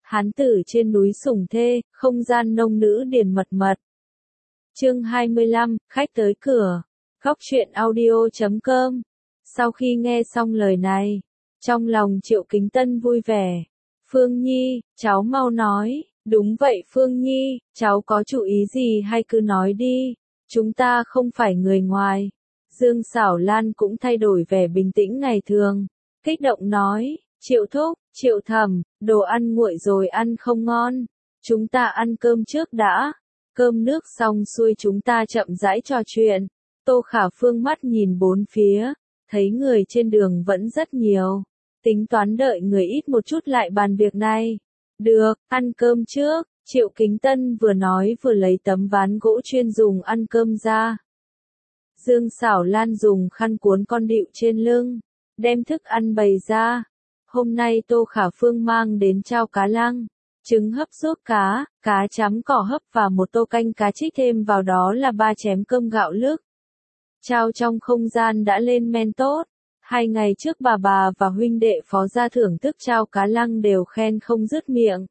Hán tử trên núi sủng thê, không gian nông nữ điền mật mật. Chương 25, khách tới cửa. Góc truyện audio.com. Sau khi nghe xong lời này, trong lòng Triệu Kính Tân vui vẻ. Phương Nhi, cháu mau nói. Đúng vậy Phương Nhi, cháu có chủ ý gì hay cứ nói đi. Chúng ta không phải người ngoài. Dương Xảo Lan cũng thay đổi vẻ bình tĩnh ngày thường. Kích động nói, Triệu Thúc, Triệu Thẩm, đồ ăn nguội rồi ăn không ngon. Chúng ta ăn cơm trước đã. Cơm nước xong xuôi chúng ta chậm rãi trò chuyện. Tô Khả Phương mắt nhìn bốn phía, thấy người trên đường vẫn rất nhiều. Tính toán đợi người ít một chút lại bàn việc này. Được, ăn cơm trước. Triệu Kính Tân vừa nói vừa lấy tấm ván gỗ chuyên dùng ăn cơm ra. Dương Xảo Lan dùng khăn cuốn con địu trên lưng, đem thức ăn bày ra. Hôm nay Tô Khả Phương mang đến chao cá lăng, trứng hấp ruốc cá, cá chấm cỏ hấp và một tô canh cá trích, thêm vào đó là 3 chén cơm gạo lứt. Chao trong không gian đã lên men tốt. 2 ngày trước bà và huynh đệ Phó gia thưởng thức chao cá lăng đều khen không dứt miệng.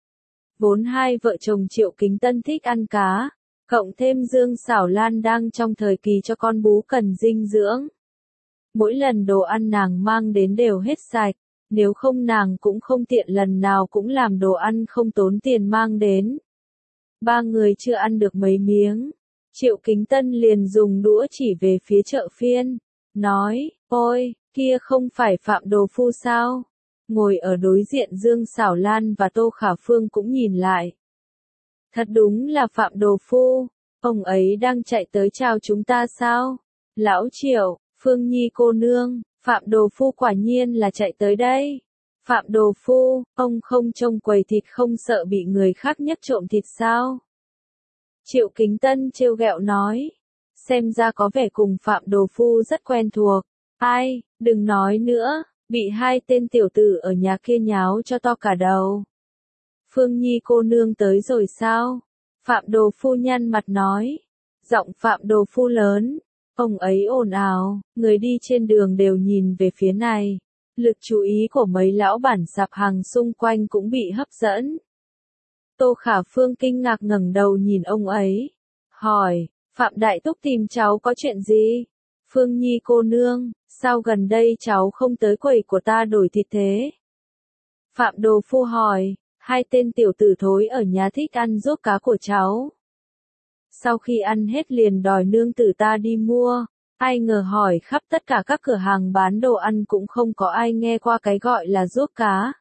Vốn hai vợ chồng Triệu Kính Tân thích ăn cá, cộng thêm Dương Xảo Lan đang trong thời kỳ cho con bú cần dinh dưỡng. Mỗi lần đồ ăn nàng mang đến đều hết sạch, nếu không nàng cũng không tiện lần nào cũng làm đồ ăn không tốn tiền mang đến. 3 người chưa ăn được mấy miếng, Triệu Kính Tân liền dùng đũa chỉ về phía chợ phiên, nói, ôi, kia không phải Phạm Đồ Phu sao? Ngồi ở đối diện Dương Xảo Lan và Tô Khả Phương cũng nhìn lại. Thật đúng là Phạm Đồ Phu, ông ấy đang chạy tới chào chúng ta sao? Lão Triệu, Phương Nhi cô nương, Phạm Đồ Phu quả nhiên là chạy tới đây. Phạm Đồ Phu, ông không trông quầy thịt không sợ bị người khác nhấc trộm thịt sao? Triệu Kính Tân trêu ghẹo nói. Xem ra có vẻ cùng Phạm Đồ Phu rất quen thuộc. Ai, đừng nói nữa, bị 2 tên tiểu tử ở nhà kia nháo cho to cả đầu. Phương Nhi cô nương tới rồi sao? Phạm Đồ Phu nhăn mặt nói. Giọng Phạm Đồ Phu lớn. Ông ấy ồn ào, người đi trên đường đều nhìn về phía này. Lực chú ý của mấy lão bản sạp hàng xung quanh cũng bị hấp dẫn. Tô Khả Phương kinh ngạc ngẩng đầu nhìn ông ấy. Hỏi, Phạm Đại Thúc tìm cháu có chuyện gì? Phương Nhi cô nương, sao gần đây cháu không tới quầy của ta đổi thịt thế? Phạm Đồ Phu hỏi, 2 tên tiểu tử thối ở nhà thích ăn ruốc cá của cháu. Sau khi ăn hết liền đòi nương tử ta đi mua, ai ngờ hỏi khắp tất cả các cửa hàng bán đồ ăn cũng không có ai nghe qua cái gọi là ruốc cá.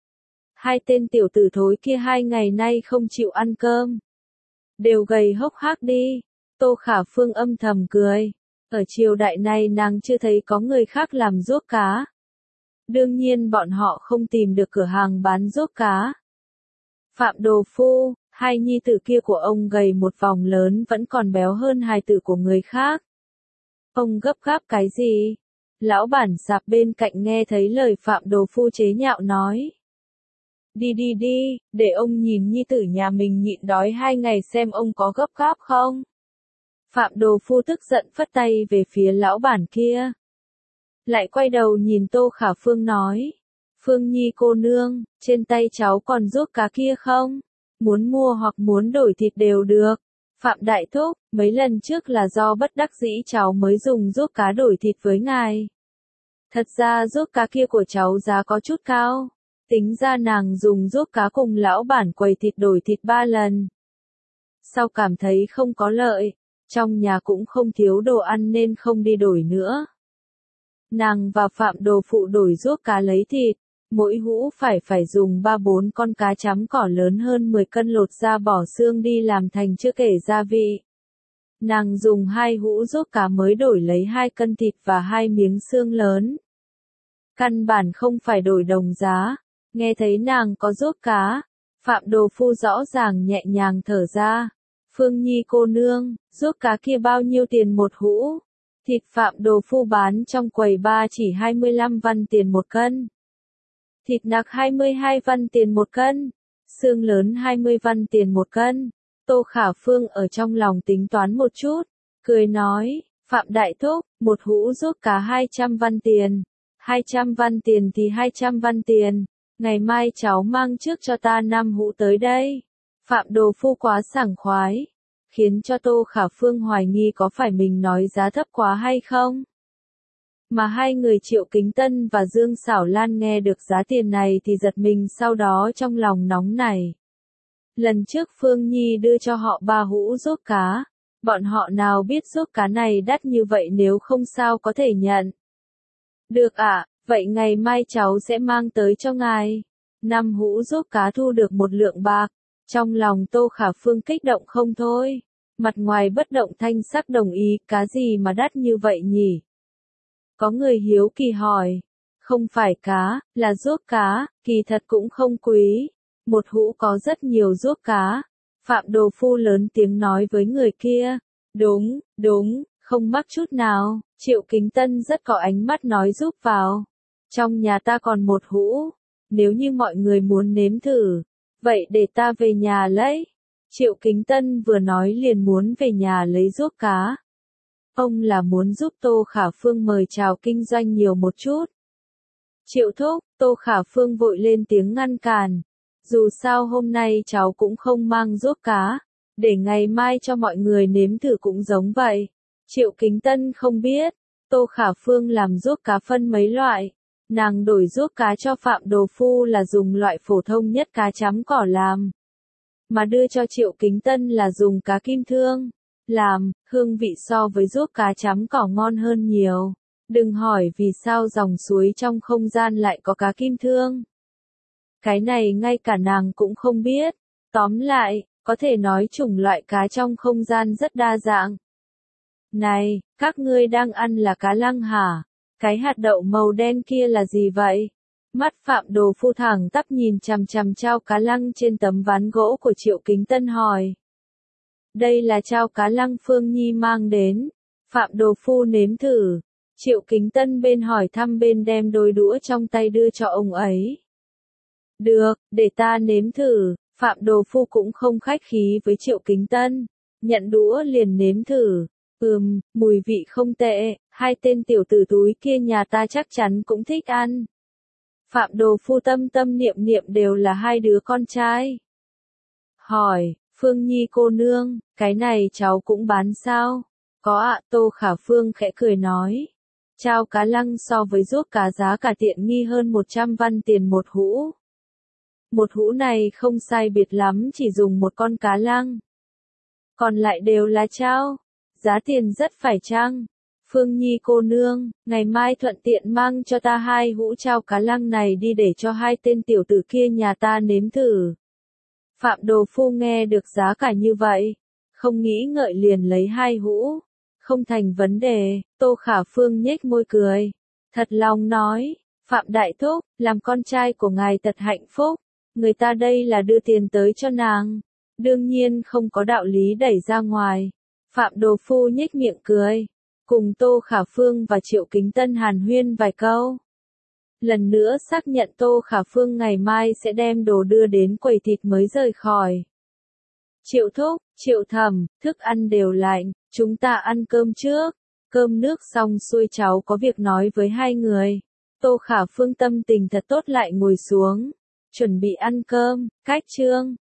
2 tên tiểu tử thối kia 2 ngày nay không chịu ăn cơm. Đều gầy hốc hác đi. Tô Khả Phương âm thầm cười. Ở triều đại này nàng chưa thấy có người khác làm ruốc cá. Đương nhiên bọn họ không tìm được cửa hàng bán ruốc cá. Phạm Đồ Phu, 2 nhi tử kia của ông gầy một vòng lớn vẫn còn béo hơn hài tử của người khác. Ông gấp gáp cái gì? Lão bản sạp bên cạnh nghe thấy lời Phạm Đồ Phu chế nhạo nói. Đi, để ông nhìn nhi tử nhà mình nhịn đói 2 ngày xem ông có gấp gáp không? Phạm Đồ Phu tức giận phất tay về phía lão bản kia. Lại quay đầu nhìn Tô Khả Phương nói. Phương Nhi cô nương, trên tay cháu còn ruốc cá kia không? Muốn mua hoặc muốn đổi thịt đều được. Phạm Đại Thúc, mấy lần trước là do bất đắc dĩ cháu mới dùng ruốc cá đổi thịt với ngài. Thật ra ruốc cá kia của cháu giá có chút cao. Tính ra nàng dùng ruốc cá cùng lão bản quầy thịt đổi thịt 3 lần. Sau cảm thấy không có lợi, trong nhà cũng không thiếu đồ ăn nên không đi đổi nữa. Nàng và Phạm Đồ Phụ đổi ruốc cá lấy thịt, mỗi hũ phải dùng 3-4 con cá chấm cỏ lớn hơn 10 cân lột ra bỏ xương đi làm thành chưa kể gia vị. Nàng dùng 2 hũ ruốc cá mới đổi lấy 2 cân thịt và 2 miếng xương lớn. Căn bản không phải đổi đồng giá. Nghe thấy nàng có ruốc cá, Phạm Đồ Phu rõ ràng nhẹ nhàng thở ra. Phương Nhi cô nương, ruốc cá kia bao nhiêu tiền một hũ? Thịt Phạm Đồ Phu bán trong quầy ba chỉ 25 văn tiền một cân. Thịt nạc 22 văn tiền một cân. Xương lớn 20 văn tiền một cân. Tô Khả Phương ở trong lòng tính toán một chút, cười nói, Phạm Đại Thúc, một hũ ruốc cá 200 văn tiền. 200 văn tiền thì 200 văn tiền. Ngày mai cháu mang trước cho ta 5 hũ tới đây. Phạm Đồ Phu quá sảng khoái, khiến cho Tô Khả Phương hoài nghi có phải mình nói giá thấp quá hay không. Mà hai người Triệu Kính Tân và Dương Xảo Lan nghe được giá tiền này thì giật mình, sau đó trong lòng nóng nảy. Lần trước Phương Nhi đưa cho họ 3 hũ ruốc cá, bọn họ nào biết ruốc cá này đắt như vậy, nếu không sao có thể nhận. Được ạ, vậy ngày mai cháu sẽ mang tới cho ngài. 5 hũ ruốc cá thu được 1 lượng bạc. Trong lòng Tô Khả Phương kích động không thôi. Mặt ngoài bất động thanh sắc đồng ý, cá gì mà đắt như vậy nhỉ? Có người hiếu kỳ hỏi. Không phải cá, là ruốc cá, kỳ thật cũng không quý. Một hũ có rất nhiều ruốc cá. Phạm Đồ Phu lớn tiếng nói với người kia. Đúng, đúng, không mắc chút nào. Triệu Kính Tân rất có ánh mắt nói giúp vào. Trong nhà ta còn 1 hũ. Nếu như mọi người muốn nếm thử, vậy để ta về nhà lấy. Triệu Kính Tân vừa nói liền muốn về nhà lấy ruốc cá. Ông là muốn giúp Tô Khả Phương mời chào kinh doanh nhiều một chút. Triệu thúc, Tô Khả Phương vội lên tiếng ngăn cản. Dù sao hôm nay cháu cũng không mang ruốc cá, để ngày mai cho mọi người nếm thử cũng giống vậy. Triệu Kính Tân không biết, Tô Khả Phương làm ruốc cá phân mấy loại. Nàng đổi ruốc cá cho Phạm Đồ Phu là dùng loại phổ thông nhất cá chấm cỏ làm. Mà đưa cho Triệu Kính Tân là dùng cá kim thương làm, hương vị so với ruốc cá chấm cỏ ngon hơn nhiều. Đừng hỏi vì sao dòng suối trong không gian lại có cá kim thương. Cái này ngay cả nàng cũng không biết. Tóm lại, có thể nói chủng loại cá trong không gian rất đa dạng. Này, các ngươi đang ăn là cá lăng hả? Cái hạt đậu màu đen kia là gì vậy? Mắt Phạm Đồ Phu thẳng tắp nhìn chằm chằm chao cá lăng trên tấm ván gỗ của Triệu Kính Tân hỏi. Đây là chao cá lăng Phương Nhi mang đến. Phạm Đồ Phu nếm thử. Triệu Kính Tân bên hỏi thăm bên đem đôi đũa trong tay đưa cho ông ấy. Được, để ta nếm thử. Phạm Đồ Phu cũng không khách khí với Triệu Kính Tân. Nhận đũa liền nếm thử. Mùi vị không tệ, 2 tên tiểu tử túi kia nhà ta chắc chắn cũng thích ăn. Phạm Đồ Phu tâm tâm niệm niệm đều là 2 đứa con trai. Hỏi, Phương Nhi cô nương, cái này cháu cũng bán sao? Có ạ, Tô Khả Phương khẽ cười nói. Chao cá lăng so với ruốc cá giá cả tiện nghi hơn 100 văn tiền một hũ. Một hũ này không sai biệt lắm, chỉ dùng 1 con cá lăng. Còn lại đều là chao. Giá tiền rất phải chăng? Phương Nhi cô nương, ngày mai thuận tiện mang cho ta 2 hũ chao cá lăng này đi để cho 2 tên tiểu tử kia nhà ta nếm thử. Phạm Đồ Phu nghe được giá cả như vậy, không nghĩ ngợi liền lấy 2 hũ. Không thành vấn đề, Tô Khả Phương nhếch môi cười. Thật lòng nói, Phạm Đại Thúc, làm con trai của ngài thật hạnh phúc. Người ta đây là đưa tiền tới cho nàng. Đương nhiên không có đạo lý đẩy ra ngoài. Phạm Đồ Phu nhếch miệng cười. Cùng Tô Khả Phương và Triệu Kính Tân hàn huyên vài câu. Lần nữa xác nhận Tô Khả Phương ngày mai sẽ đem đồ đưa đến quầy thịt mới rời khỏi. Triệu thúc, Triệu thẩm, thức ăn đều lạnh, chúng ta ăn cơm trước. Cơm nước xong xuôi cháu có việc nói với 2 người. Tô Khả Phương tâm tình thật tốt lại ngồi xuống. Chuẩn bị ăn cơm, cách chương.